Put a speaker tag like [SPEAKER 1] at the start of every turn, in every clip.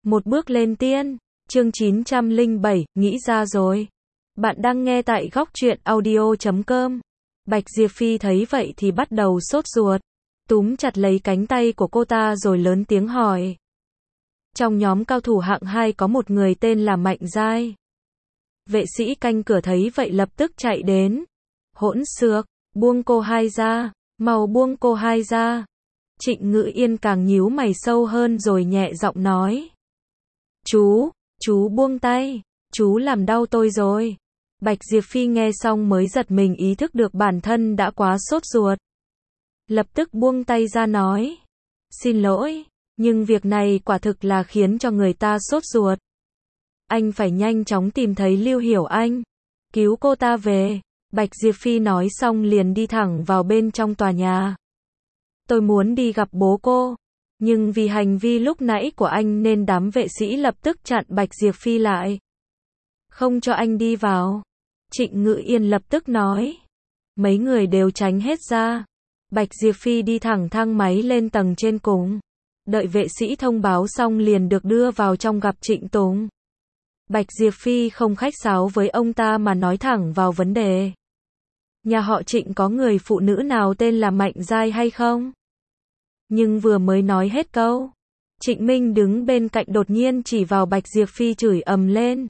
[SPEAKER 1] Một bước lên tiên. Chương 907, nghĩ ra rồi. Bạn đang nghe tại góc truyện audio.com. Bạch Diệp Phi thấy vậy thì bắt đầu sốt ruột. Túm chặt lấy cánh tay của cô ta rồi lớn tiếng hỏi. Trong nhóm cao thủ hạng 2 có một người tên là Mạnh Giai. Vệ sĩ canh cửa thấy vậy lập tức chạy đến. Hỗn xược, buông cô hai ra, mau buông cô hai ra. Trịnh Ngự Yên càng nhíu mày sâu hơn rồi nhẹ giọng nói. Chú buông tay, chú làm đau tôi rồi. Bạch Diệp Phi nghe xong mới giật mình ý thức được bản thân đã quá sốt ruột. Lập tức buông tay ra nói. Xin lỗi, nhưng việc này quả thực là khiến cho người ta sốt ruột. Anh phải nhanh chóng tìm thấy Lưu Hiểu Anh, cứu cô ta về. Bạch Diệp Phi nói xong liền đi thẳng vào bên trong tòa nhà. Tôi muốn đi gặp bố cô, nhưng vì hành vi lúc nãy của anh nên đám vệ sĩ lập tức chặn Bạch Diệp Phi lại. Không cho anh đi vào. Trịnh Ngự Yên lập tức nói. Mấy người đều tránh hết ra. Bạch Diệp Phi đi thẳng thang máy lên tầng trên cùng. Đợi vệ sĩ thông báo xong liền được đưa vào trong gặp Trịnh Tùng. Bạch Diệp Phi không khách sáo với ông ta mà nói thẳng vào vấn đề. Nhà họ Trịnh có người phụ nữ nào tên là Mạnh Giai hay không? Nhưng vừa mới nói hết câu, Trịnh Minh đứng bên cạnh đột nhiên chỉ vào Bạch Diệp Phi chửi ầm lên.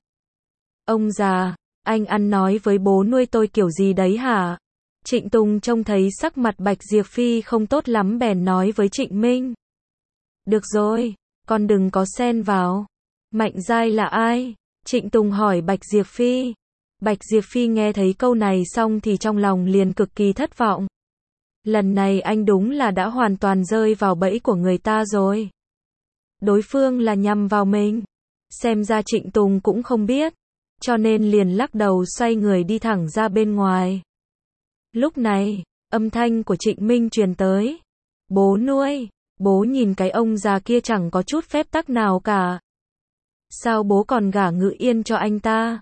[SPEAKER 1] Ông già, anh ăn nói với bố nuôi tôi kiểu gì đấy hả? Trịnh Tùng trông thấy sắc mặt Bạch Diệp Phi không tốt lắm bèn nói với Trịnh Minh. Được rồi, con đừng có xen vào. Mạnh Giai là ai? Trịnh Tùng hỏi Bạch Diệp Phi. Bạch Diệp Phi nghe thấy câu này xong thì trong lòng liền cực kỳ thất vọng. Lần này anh đúng là đã hoàn toàn rơi vào bẫy của người ta rồi. Đối phương là nhằm vào mình. Xem ra Trịnh Tùng cũng không biết. Cho nên liền lắc đầu xoay người đi thẳng ra bên ngoài. Lúc này, âm thanh của Trịnh Minh truyền tới. Bố nuôi, bố nhìn cái ông già kia chẳng có chút phép tắc nào cả. Sao bố còn gả Ngự Yên cho anh ta?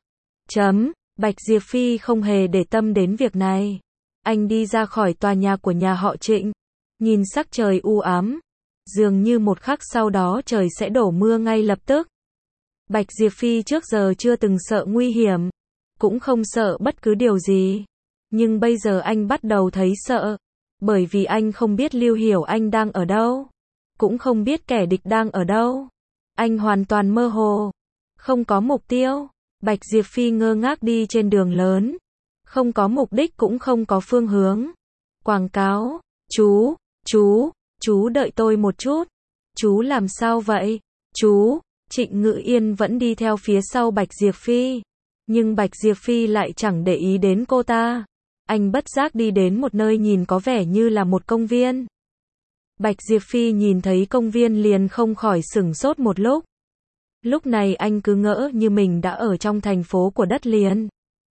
[SPEAKER 1] Bạch Diệp Phi không hề để tâm đến việc này. Anh đi ra khỏi tòa nhà của nhà họ Trịnh. Nhìn sắc trời u ám. Dường như một khắc sau đó trời sẽ đổ mưa ngay lập tức. Bạch Diệp Phi trước giờ chưa từng sợ nguy hiểm. Cũng không sợ bất cứ điều gì. Nhưng bây giờ anh bắt đầu thấy sợ. Bởi vì anh không biết Lưu Hiểu Anh đang ở đâu. Cũng không biết kẻ địch đang ở đâu. Anh hoàn toàn mơ hồ. Không có mục tiêu. Bạch Diệp Phi ngơ ngác đi trên đường lớn. Không có mục đích cũng không có phương hướng. Quảng cáo. Chú đợi tôi một chút. Chú làm sao vậy? Trịnh Ngự Yên vẫn đi theo phía sau Bạch Diệp Phi. Nhưng Bạch Diệp Phi lại chẳng để ý đến cô ta. Anh bất giác đi đến một nơi nhìn có vẻ như là một công viên. Bạch Diệp Phi nhìn thấy công viên liền không khỏi sửng sốt một lúc. Lúc này anh cứ ngỡ như mình đã ở trong thành phố của đất liền.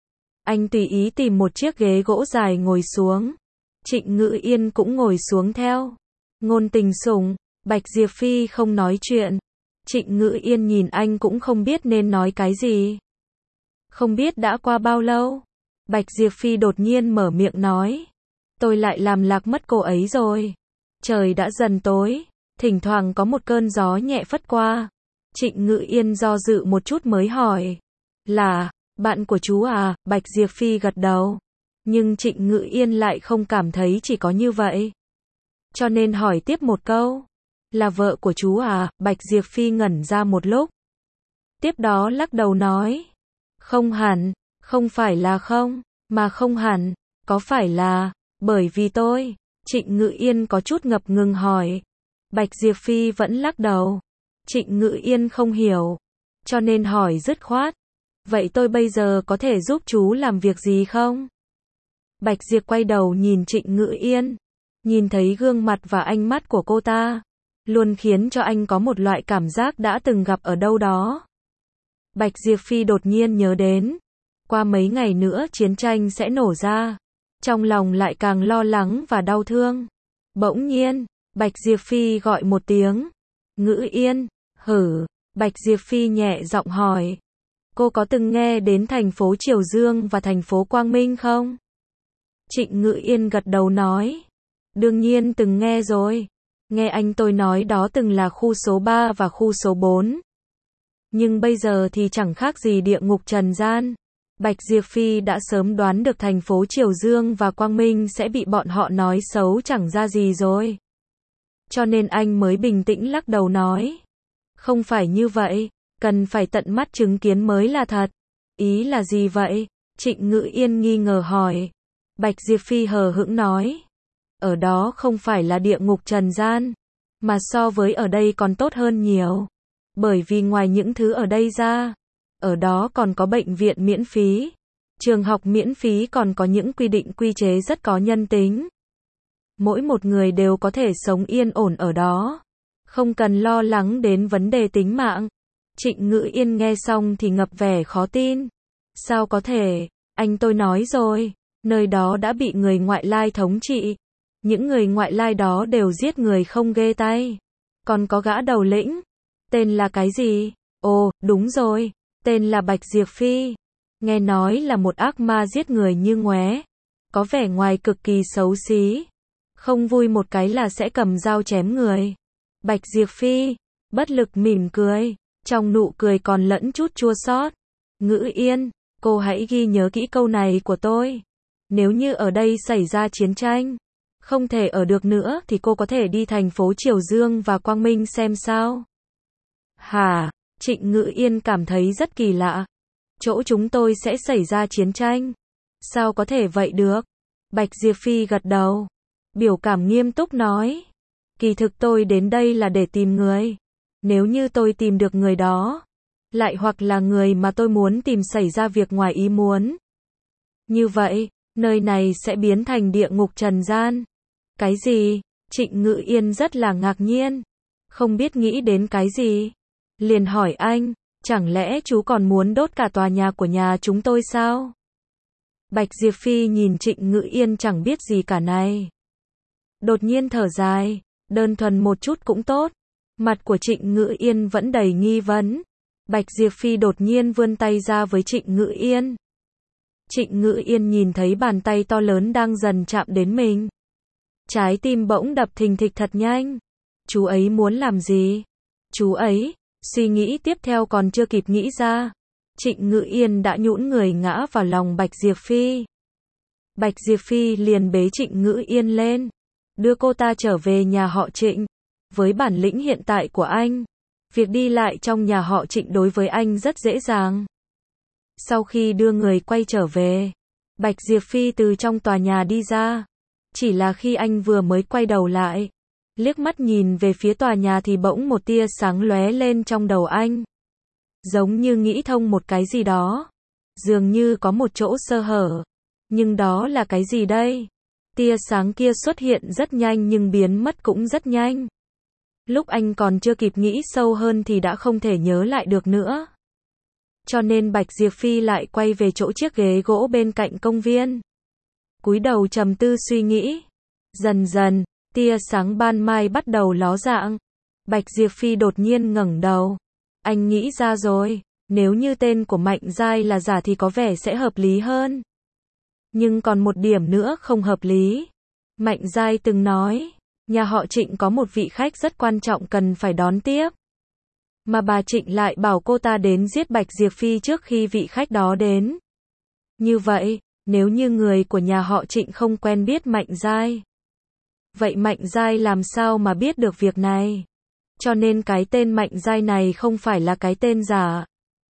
[SPEAKER 1] Anh tùy ý tìm một chiếc ghế gỗ dài ngồi xuống. Trịnh Ngự Yên cũng ngồi xuống theo. Ngôn tình sủng, Bạch Diệp Phi không nói chuyện. Trịnh Ngự Yên nhìn anh cũng không biết nên nói cái gì. Không biết đã qua bao lâu. Bạch Diệp Phi đột nhiên mở miệng nói. Tôi lại làm lạc mất cô ấy rồi. Trời đã dần tối. Thỉnh thoảng có một cơn gió nhẹ phất qua. Trịnh Ngự Yên do dự một chút mới hỏi. Là, bạn của chú à? Bạch Diệp Phi gật đầu. Nhưng Trịnh Ngự Yên lại không cảm thấy chỉ có như vậy. Cho nên hỏi tiếp một câu. Là vợ của chú à? Bạch Diệp Phi ngẩn ra một lúc. Tiếp đó lắc đầu nói. Không hẳn, không phải là không, mà không hẳn, có phải là, bởi vì tôi. Trịnh Ngự Yên có chút ngập ngừng hỏi. Bạch Diệp Phi vẫn lắc đầu. Trịnh Ngự Yên không hiểu. Cho nên hỏi dứt khoát. Vậy tôi bây giờ có thể giúp chú làm việc gì không? Bạch Diệp quay đầu nhìn Trịnh Ngự Yên. Nhìn thấy gương mặt và ánh mắt của cô ta. Luôn khiến cho anh có một loại cảm giác đã từng gặp ở đâu đó. Bạch Diệp Phi đột nhiên nhớ đến. Qua mấy ngày nữa chiến tranh sẽ nổ ra. Trong lòng lại càng lo lắng và đau thương. Bỗng nhiên, Bạch Diệp Phi gọi một tiếng. Ngự Yên, hử. Bạch Diệp Phi nhẹ giọng hỏi. Cô có từng nghe đến thành phố Triều Dương và thành phố Quang Minh không? Trịnh Ngự Yên gật đầu nói. Đương nhiên từng nghe rồi. Nghe anh tôi nói đó từng là khu số 3 và khu số 4. Nhưng bây giờ thì chẳng khác gì địa ngục trần gian. Bạch Diệp Phi đã sớm đoán được thành phố Triều Dương và Quang Minh sẽ bị bọn họ nói xấu chẳng ra gì rồi. Cho nên anh mới bình tĩnh lắc đầu nói. Không phải như vậy, cần phải tận mắt chứng kiến mới là thật. Ý là gì vậy? Trịnh Ngữ Yên nghi ngờ hỏi. Bạch Diệp Phi hờ hững nói. Ở đó không phải là địa ngục trần gian, mà so với ở đây còn tốt hơn nhiều. Bởi vì ngoài những thứ ở đây ra, ở đó còn có bệnh viện miễn phí, trường học miễn phí, còn có những quy định quy chế rất có nhân tính. Mỗi một người đều có thể sống yên ổn ở đó, không cần lo lắng đến vấn đề tính mạng. Trịnh Ngữ Yên nghe xong thì ngập vẻ khó tin. Sao có thể? Anh tôi nói rồi, nơi đó đã bị người ngoại lai thống trị. Những người ngoại lai đó đều giết người không ghê tay. Còn có gã đầu lĩnh, tên là cái gì? Ồ, đúng rồi, tên là Bạch Diệp Phi. Nghe nói là một ác ma giết người như ngoé, có vẻ ngoài cực kỳ xấu xí. Không vui một cái là sẽ cầm dao chém người. Bạch Diệp Phi bất lực mỉm cười, trong nụ cười còn lẫn chút chua xót. Ngữ Yên, cô hãy ghi nhớ kỹ câu này của tôi. Nếu như ở đây xảy ra chiến tranh, không thể ở được nữa thì cô có thể đi thành phố Triều Dương và Quang Minh xem sao. Hả? Trịnh Ngữ Yên cảm thấy rất kỳ lạ. Chỗ chúng tôi sẽ xảy ra chiến tranh. Sao có thể vậy được? Bạch Diệp Phi gật đầu, biểu cảm nghiêm túc nói. Kỳ thực tôi đến đây là để tìm người. Nếu như tôi tìm được người đó, lại hoặc là người mà tôi muốn tìm xảy ra việc ngoài ý muốn, như vậy, nơi này sẽ biến thành địa ngục trần gian. Cái gì? Trịnh Ngữ Yên rất là ngạc nhiên, không biết nghĩ đến cái gì. Liền hỏi anh, chẳng lẽ chú còn muốn đốt cả tòa nhà của nhà chúng tôi sao? Bạch Diệp Phi nhìn Trịnh Ngữ Yên chẳng biết gì cả này. Đột nhiên thở dài, đơn thuần một chút cũng tốt. Mặt của Trịnh Ngữ Yên vẫn đầy nghi vấn. Bạch Diệp Phi đột nhiên vươn tay ra với Trịnh Ngữ Yên. Trịnh Ngữ Yên nhìn thấy bàn tay to lớn đang dần chạm đến mình. Trái tim bỗng đập thình thịch thật nhanh. Chú ấy muốn làm gì? Chú ấy, suy nghĩ tiếp theo còn chưa kịp nghĩ ra. Trịnh Ngữ Yên đã nhũn người ngã vào lòng Bạch Diệp Phi. Bạch Diệp Phi liền bế Trịnh Ngữ Yên lên, đưa cô ta trở về nhà họ Trịnh. Với bản lĩnh hiện tại của anh, việc đi lại trong nhà họ Trịnh đối với anh rất dễ dàng. Sau khi đưa người quay trở về, Bạch Diệp Phi từ trong tòa nhà đi ra. Chỉ là khi anh vừa mới quay đầu lại, liếc mắt nhìn về phía tòa nhà thì bỗng một tia sáng lóe lên trong đầu anh. Giống như nghĩ thông một cái gì đó. Dường như có một chỗ sơ hở. Nhưng đó là cái gì đây? Tia sáng kia xuất hiện rất nhanh nhưng biến mất cũng rất nhanh. Lúc anh còn chưa kịp nghĩ sâu hơn thì đã không thể nhớ lại được nữa. Cho nên Bạch Diệp Phi lại quay về chỗ chiếc ghế gỗ bên cạnh công viên. Cúi đầu trầm tư suy nghĩ. Dần dần, tia sáng ban mai bắt đầu ló dạng. Bạch Diệp Phi đột nhiên ngẩng đầu. Anh nghĩ ra rồi, nếu như tên của Mạnh Giai là giả thì có vẻ sẽ hợp lý hơn. Nhưng còn một điểm nữa không hợp lý. Mạnh Giai từng nói, nhà họ Trịnh có một vị khách rất quan trọng cần phải đón tiếp. Mà bà Trịnh lại bảo cô ta đến giết Bạch Diệp Phi trước khi vị khách đó đến. Như vậy, nếu như người của nhà họ Trịnh không quen biết Mạnh Giai, vậy Mạnh Giai làm sao mà biết được việc này? Cho nên cái tên Mạnh Giai này không phải là cái tên giả.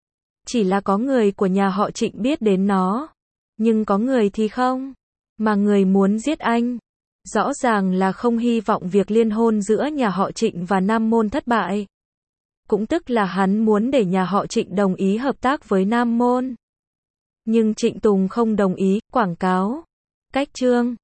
[SPEAKER 1] Chỉ là có người của nhà họ Trịnh biết đến nó. Nhưng có người thì không. Mà người muốn giết anh, rõ ràng là không hy vọng việc liên hôn giữa nhà họ Trịnh và Nam Môn thất bại. Cũng tức là hắn muốn để nhà họ Trịnh đồng ý hợp tác với Nam Môn. Nhưng Trịnh Tùng không đồng ý, quảng cáo. Cách chương